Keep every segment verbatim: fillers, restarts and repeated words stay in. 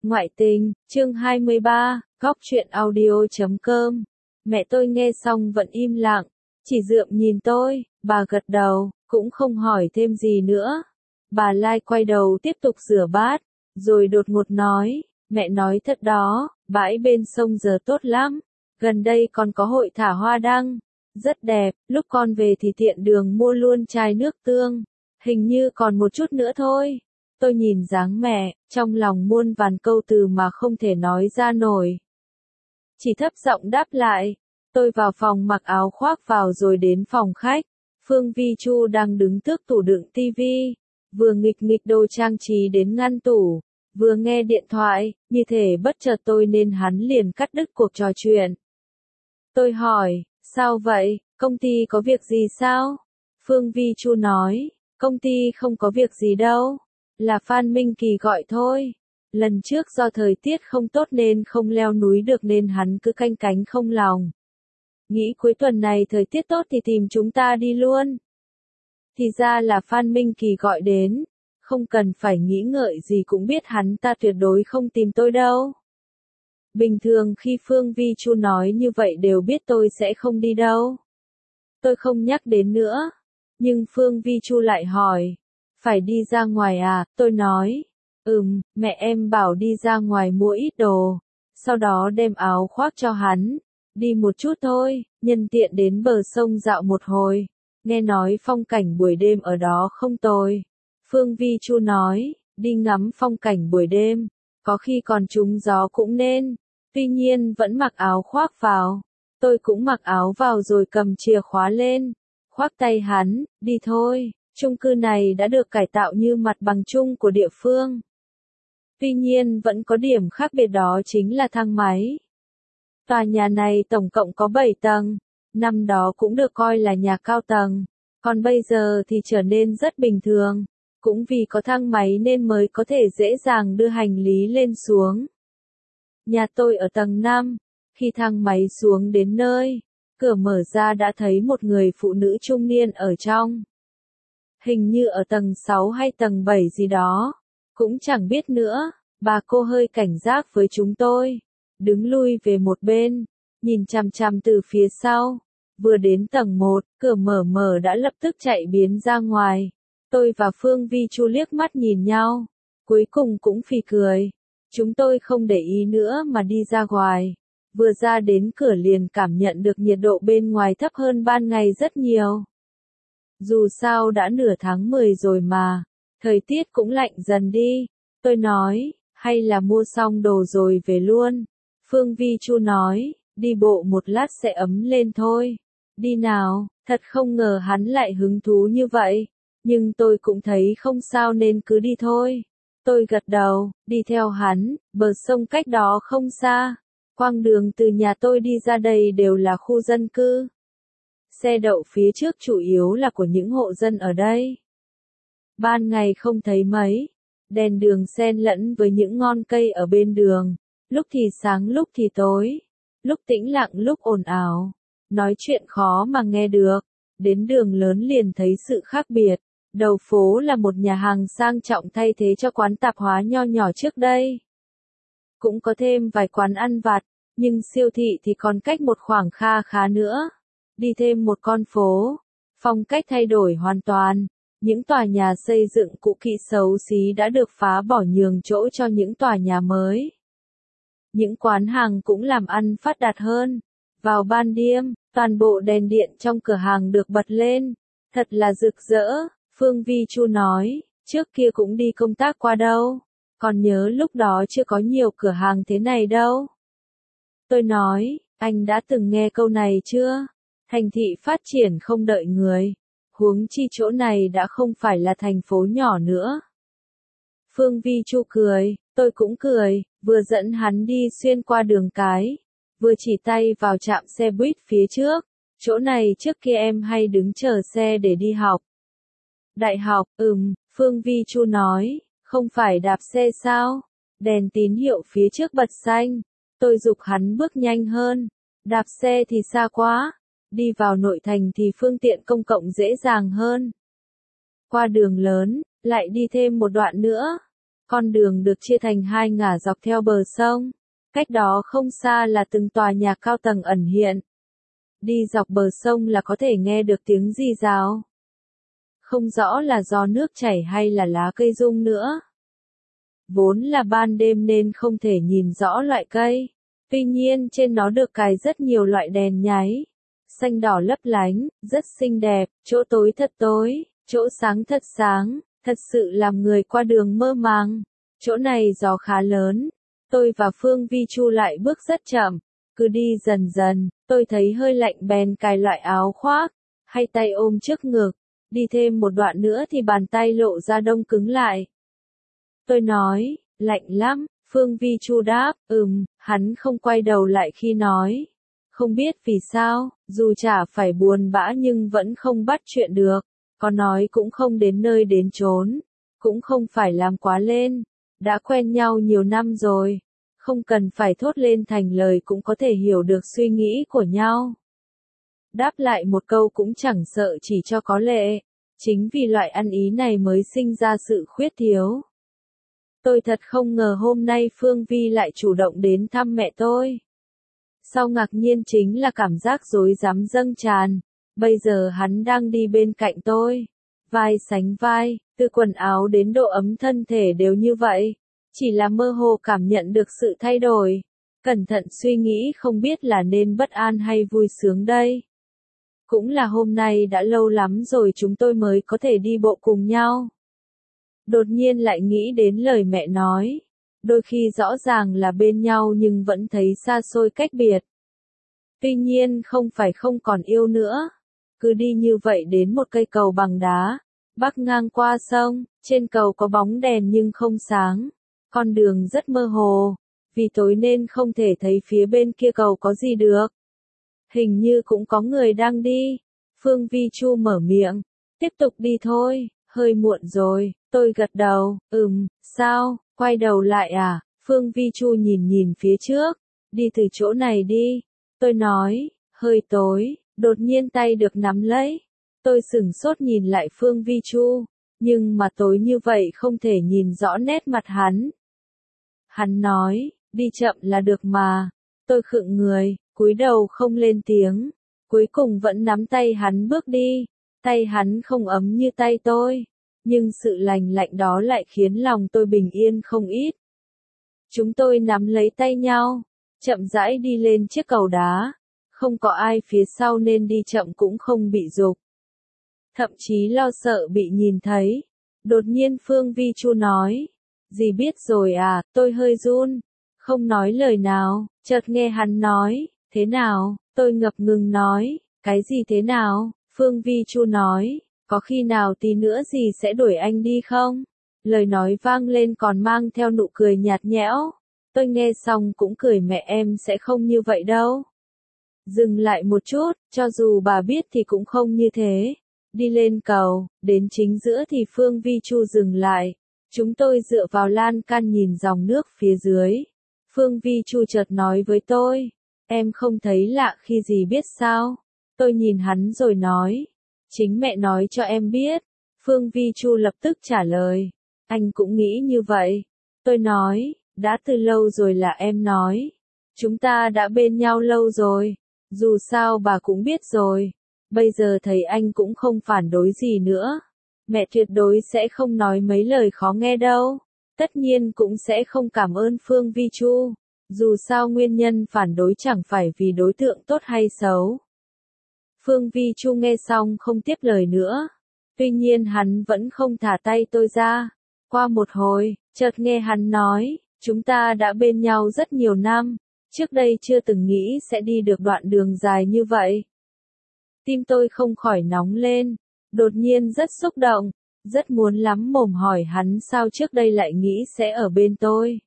Ngoại tình, chương hai mươi ba, góc truyện audio chấm com. Mẹ tôi nghe xong vẫn im lặng, chỉ dượm nhìn tôi, bà gật đầu, cũng không hỏi thêm gì nữa. Bà Lai quay đầu tiếp tục rửa bát, rồi đột ngột nói, mẹ nói thật đó, bãi bên sông giờ tốt lắm, gần đây còn có hội thả hoa đăng, rất đẹp, lúc con về thì tiện đường mua luôn chai nước tương, hình như còn một chút nữa thôi. Tôi nhìn dáng mẹ, trong lòng muôn vàn câu từ mà không thể nói ra nổi. Chỉ thấp giọng đáp lại, tôi vào phòng mặc áo khoác vào rồi đến phòng khách. Phương Vi Chu đang đứng trước tủ đựng tivi, vừa nghịch nghịch đồ trang trí đến ngăn tủ, vừa nghe điện thoại, như thể bất chợt tôi nên hắn liền cắt đứt cuộc trò chuyện. Tôi hỏi, sao vậy, công ty có việc gì sao? Phương Vi Chu nói, công ty không có việc gì đâu. Là Phan Minh Kỳ gọi thôi. Lần trước do thời tiết không tốt nên không leo núi được nên hắn cứ canh cánh không lòng. Nghĩ cuối tuần này thời tiết tốt thì tìm chúng ta đi luôn. Thì ra là Phan Minh Kỳ gọi đến. Không cần phải nghĩ ngợi gì cũng biết hắn ta tuyệt đối không tìm tôi đâu. Bình thường khi Phương Vi Chu nói như vậy đều biết tôi sẽ không đi đâu. Tôi không nhắc đến nữa. Nhưng Phương Vi Chu lại hỏi. Phải đi ra ngoài à, tôi nói. Ừm, mẹ em bảo đi ra ngoài mua ít đồ. Sau đó đem áo khoác cho hắn. Đi một chút thôi, nhân tiện đến bờ sông dạo một hồi. Nghe nói phong cảnh buổi đêm ở đó không tồi. Phương Vi Chu nói, đi ngắm phong cảnh buổi đêm. Có khi còn trúng gió cũng nên. Tuy nhiên vẫn mặc áo khoác vào. Tôi cũng mặc áo vào rồi cầm chìa khóa lên. Khoác tay hắn, đi thôi. Chung cư này đã được cải tạo như mặt bằng chung của địa phương. Tuy nhiên vẫn có điểm khác biệt đó chính là thang máy. Tòa nhà này tổng cộng có bảy tầng, năm đó cũng được coi là nhà cao tầng, còn bây giờ thì trở nên rất bình thường. Cũng vì có thang máy nên mới có thể dễ dàng đưa hành lý lên xuống. Nhà tôi ở tầng năm, khi thang máy xuống đến nơi, cửa mở ra đã thấy một người phụ nữ trung niên ở trong. Hình như ở tầng sáu hay tầng bảy gì đó, cũng chẳng biết nữa, bà cô hơi cảnh giác với chúng tôi, đứng lui về một bên, nhìn chằm chằm từ phía sau, vừa đến tầng một, cửa mở mở đã lập tức chạy biến ra ngoài, tôi và Phương Vi Chu liếc mắt nhìn nhau, cuối cùng cũng phì cười, chúng tôi không để ý nữa mà đi ra ngoài, vừa ra đến cửa liền cảm nhận được nhiệt độ bên ngoài thấp hơn ban ngày rất nhiều. Dù sao đã nửa tháng mười rồi mà, thời tiết cũng lạnh dần đi, tôi nói, hay là mua xong đồ rồi về luôn. Phương Vi Chu nói, đi bộ một lát sẽ ấm lên thôi. Đi nào, thật không ngờ hắn lại hứng thú như vậy, nhưng tôi cũng thấy không sao nên cứ đi thôi. Tôi gật đầu, đi theo hắn, bờ sông cách đó không xa. Quãng đường từ nhà tôi đi ra đây đều là khu dân cư. Xe đậu phía trước chủ yếu là của những hộ dân ở đây. Ban ngày không thấy mấy, đèn đường xen lẫn với những ngọn cây ở bên đường, lúc thì sáng lúc thì tối, lúc tĩnh lặng lúc ồn ào, nói chuyện khó mà nghe được, đến đường lớn liền thấy sự khác biệt, đầu phố là một nhà hàng sang trọng thay thế cho quán tạp hóa nho nhỏ trước đây. Cũng có thêm vài quán ăn vặt, nhưng siêu thị thì còn cách một khoảng kha khá nữa. Đi thêm một con phố, phong cách thay đổi hoàn toàn, những tòa nhà xây dựng cũ kỹ xấu xí đã được phá bỏ nhường chỗ cho những tòa nhà mới. Những quán hàng cũng làm ăn phát đạt hơn. Vào ban đêm, toàn bộ đèn điện trong cửa hàng được bật lên, thật là rực rỡ, Phương Vi Chu nói, trước kia cũng đi công tác qua đâu, còn nhớ lúc đó chưa có nhiều cửa hàng thế này đâu. Tôi nói, anh đã từng nghe câu này chưa? Thành thị phát triển không đợi người, huống chi chỗ này đã không phải là thành phố nhỏ nữa. Phương Vi Chu cười, tôi cũng cười, vừa dẫn hắn đi xuyên qua đường cái, vừa chỉ tay vào trạm xe buýt phía trước, chỗ này trước kia em hay đứng chờ xe để đi học. Đại học, ừm, Phương Vi Chu nói, không phải đạp xe sao? Đèn tín hiệu phía trước bật xanh, tôi giục hắn bước nhanh hơn, đạp xe thì xa quá. Đi vào nội thành thì phương tiện công cộng dễ dàng hơn. Qua đường lớn, lại đi thêm một đoạn nữa. Con đường được chia thành hai ngả dọc theo bờ sông. Cách đó không xa là từng tòa nhà cao tầng ẩn hiện. Đi dọc bờ sông là có thể nghe được tiếng rì rào. Không rõ là do nước chảy hay là lá cây rung nữa. Vốn là ban đêm nên không thể nhìn rõ loại cây. Tuy nhiên trên nó được cài rất nhiều loại đèn nháy. Xanh đỏ lấp lánh, rất xinh đẹp, chỗ tối thật tối, chỗ sáng thật sáng, thật sự làm người qua đường mơ màng. Chỗ này gió khá lớn. Tôi và Phương Vi Chu lại bước rất chậm. Cứ đi dần dần, tôi thấy hơi lạnh bèn cài loại áo khoác, hay tay ôm trước ngực. Đi thêm một đoạn nữa thì bàn tay lộ ra đông cứng lại. Tôi nói, lạnh lắm, Phương Vi Chu đáp, ừm, hắn không quay đầu lại khi nói. Không biết vì sao, dù chả phải buồn bã nhưng vẫn không bắt chuyện được, có nói cũng không đến nơi đến chốn, cũng không phải làm quá lên, đã quen nhau nhiều năm rồi, không cần phải thốt lên thành lời cũng có thể hiểu được suy nghĩ của nhau. Đáp lại một câu cũng chẳng sợ chỉ cho có lệ, chính vì loại ăn ý này mới sinh ra sự khuyết thiếu. Tôi thật không ngờ hôm nay Phương Vi lại chủ động đến thăm mẹ tôi. Sau ngạc nhiên chính là cảm giác rối rắm dâng tràn, bây giờ hắn đang đi bên cạnh tôi, vai sánh vai, từ quần áo đến độ ấm thân thể đều như vậy, chỉ là mơ hồ cảm nhận được sự thay đổi, cẩn thận suy nghĩ không biết là nên bất an hay vui sướng đây. Cũng là hôm nay đã lâu lắm rồi chúng tôi mới có thể đi bộ cùng nhau. Đột nhiên lại nghĩ đến lời mẹ nói. Đôi khi rõ ràng là bên nhau nhưng vẫn thấy xa xôi cách biệt. Tuy nhiên không phải không còn yêu nữa. Cứ đi như vậy đến một cây cầu bằng đá. Bắc ngang qua sông, trên cầu có bóng đèn nhưng không sáng. Con đường rất mơ hồ. Vì tối nên không thể thấy phía bên kia cầu có gì được. Hình như cũng có người đang đi. Phương Vi Chu mở miệng. Tiếp tục đi thôi, hơi muộn rồi. Tôi gật đầu, ừm, sao, quay đầu lại à? Phương Vi Chu nhìn nhìn phía trước. Đi từ chỗ này đi. Tôi nói, hơi tối, đột nhiên tay được nắm lấy. Tôi sửng sốt nhìn lại Phương Vi Chu. Nhưng mà tối như vậy không thể nhìn rõ nét mặt hắn. Hắn nói, đi chậm là được mà. Tôi khựng người, cúi đầu không lên tiếng. Cuối cùng vẫn nắm tay hắn bước đi. Tay hắn không ấm như tay tôi. Nhưng sự lành lạnh đó lại khiến lòng tôi bình yên không ít. Chúng tôi nắm lấy tay nhau. Chậm rãi đi lên chiếc cầu đá. Không có ai phía sau nên đi chậm cũng không bị rục. Thậm chí lo sợ bị nhìn thấy. Đột nhiên Phương Vi Chu nói. Dì biết rồi à, tôi hơi run. Không nói lời nào, chợt nghe hắn nói. Thế nào, tôi ngập ngừng nói. Cái gì thế nào, Phương Vi Chu nói. Có khi nào tí nữa dì sẽ đuổi anh đi không? Lời nói vang lên còn mang theo nụ cười nhạt nhẽo. Tôi nghe xong cũng cười mẹ em sẽ không như vậy đâu. Dừng lại một chút, cho dù bà biết thì cũng không như thế. Đi lên cầu, đến chính giữa thì Phương Vi Chu dừng lại. Chúng tôi dựa vào lan can nhìn dòng nước phía dưới. Phương Vi Chu chợt nói với tôi. Em không thấy lạ khi dì biết sao? Tôi nhìn hắn rồi nói. Chính mẹ nói cho em biết. Phương Vi Chu lập tức trả lời. Anh cũng nghĩ như vậy. Tôi nói, đã từ lâu rồi là em nói. Chúng ta đã bên nhau lâu rồi. Dù sao bà cũng biết rồi. Bây giờ thấy anh cũng không phản đối gì nữa. Mẹ tuyệt đối sẽ không nói mấy lời khó nghe đâu. Tất nhiên cũng sẽ không cảm ơn Phương Vi Chu. Dù sao nguyên nhân phản đối chẳng phải vì đối tượng tốt hay xấu. Phương Vi Chu nghe xong không tiếp lời nữa. Tuy nhiên hắn vẫn không thả tay tôi ra. Qua một hồi, chợt nghe hắn nói, chúng ta đã bên nhau rất nhiều năm. Trước đây chưa từng nghĩ sẽ đi được đoạn đường dài như vậy. Tim tôi không khỏi nóng lên. Đột nhiên rất xúc động. Rất muốn lắm mồm hỏi hắn sao trước đây lại nghĩ sẽ ở bên tôi.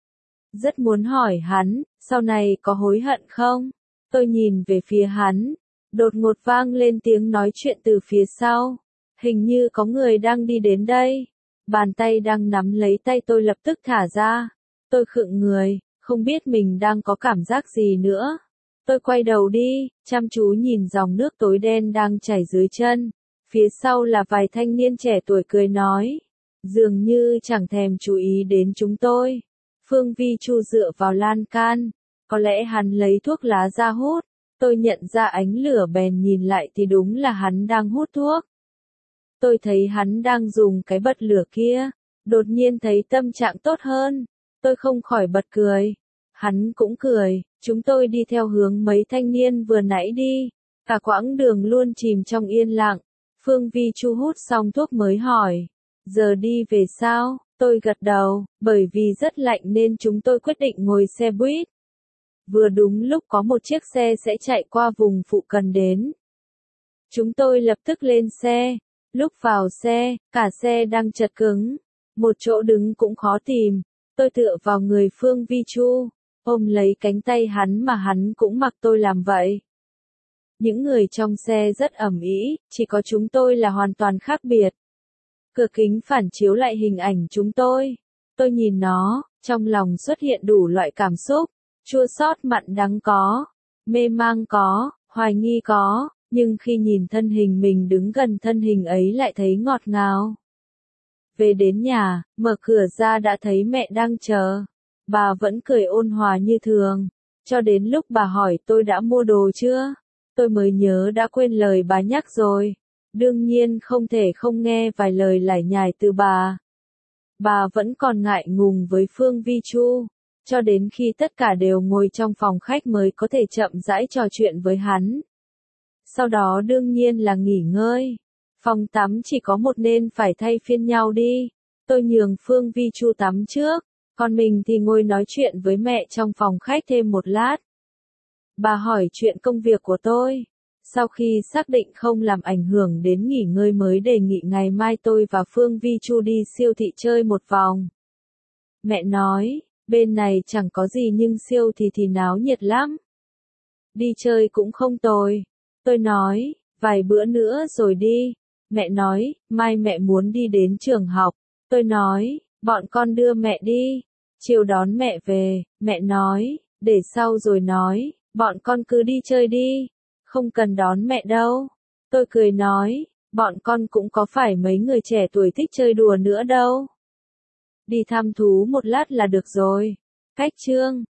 Rất muốn hỏi hắn, sau này có hối hận không? Tôi nhìn về phía hắn. Đột ngột vang lên tiếng nói chuyện từ phía sau. Hình như có người đang đi đến đây. Bàn tay đang nắm lấy tay tôi lập tức thả ra. Tôi khựng người, không biết mình đang có cảm giác gì nữa. Tôi quay đầu đi, chăm chú nhìn dòng nước tối đen đang chảy dưới chân. Phía sau là vài thanh niên trẻ tuổi cười nói. dường như chẳng thèm chú ý đến chúng tôi. Phương Vi Chu dựa vào lan can, có lẽ hắn lấy thuốc lá ra hút, tôi nhận ra ánh lửa bèn nhìn lại thì đúng là hắn đang hút thuốc. Tôi thấy hắn đang dùng cái bật lửa kia, đột nhiên thấy tâm trạng tốt hơn, tôi không khỏi bật cười. Hắn cũng cười, chúng tôi đi theo hướng mấy thanh niên vừa nãy đi, cả quãng đường luôn chìm trong yên lặng. Phương Vi Chu hút xong thuốc mới hỏi, giờ đi về sao? Tôi gật đầu, bởi vì rất lạnh nên chúng tôi quyết định ngồi xe buýt. Vừa đúng lúc có một chiếc xe sẽ chạy qua vùng phụ cận đến. Chúng tôi lập tức lên xe, lúc vào xe, cả xe đang chật cứng, một chỗ đứng cũng khó tìm. Tôi tựa vào người Phương Vi Chu, ôm lấy cánh tay hắn mà hắn cũng mặc tôi làm vậy. Những người trong xe rất ầm ĩ, chỉ có chúng tôi là hoàn toàn khác biệt. Cửa kính phản chiếu lại hình ảnh chúng tôi. Tôi nhìn nó, trong lòng xuất hiện đủ loại cảm xúc, chua xót mặn đắng có, mê mang có, hoài nghi có, nhưng khi nhìn thân hình mình đứng gần thân hình ấy lại thấy ngọt ngào. Về đến nhà, mở cửa ra đã thấy mẹ đang chờ. Bà vẫn cười ôn hòa như thường, cho đến lúc bà hỏi tôi đã mua đồ chưa, tôi mới nhớ đã quên lời bà nhắc rồi. Đương nhiên không thể không nghe vài lời lải nhải từ bà. Bà vẫn còn ngại ngùng với Phương Vi Chu, cho đến khi tất cả đều ngồi trong phòng khách mới có thể chậm rãi trò chuyện với hắn. Sau đó đương nhiên là nghỉ ngơi. Phòng tắm chỉ có một nên phải thay phiên nhau đi. Tôi nhường Phương Vi Chu tắm trước, còn mình thì ngồi nói chuyện với mẹ trong phòng khách thêm một lát. Bà hỏi chuyện công việc của tôi. Sau khi xác định không làm ảnh hưởng đến nghỉ ngơi mới đề nghị ngày mai tôi và Phương Vi Chu đi siêu thị chơi một vòng. Mẹ nói, bên này chẳng có gì nhưng siêu thị thì náo nhiệt lắm. Đi chơi cũng không tồi. Tôi nói, vài bữa nữa rồi đi. Mẹ nói, mai mẹ muốn đi đến trường học. Tôi nói, bọn con đưa mẹ đi. Chiều đón mẹ về, mẹ nói, để sau rồi nói, bọn con cứ đi chơi đi. Không cần đón mẹ đâu. Tôi cười nói, bọn con cũng có phải mấy người trẻ tuổi thích chơi đùa nữa đâu. Đi thăm thú một lát là được rồi. Cách chương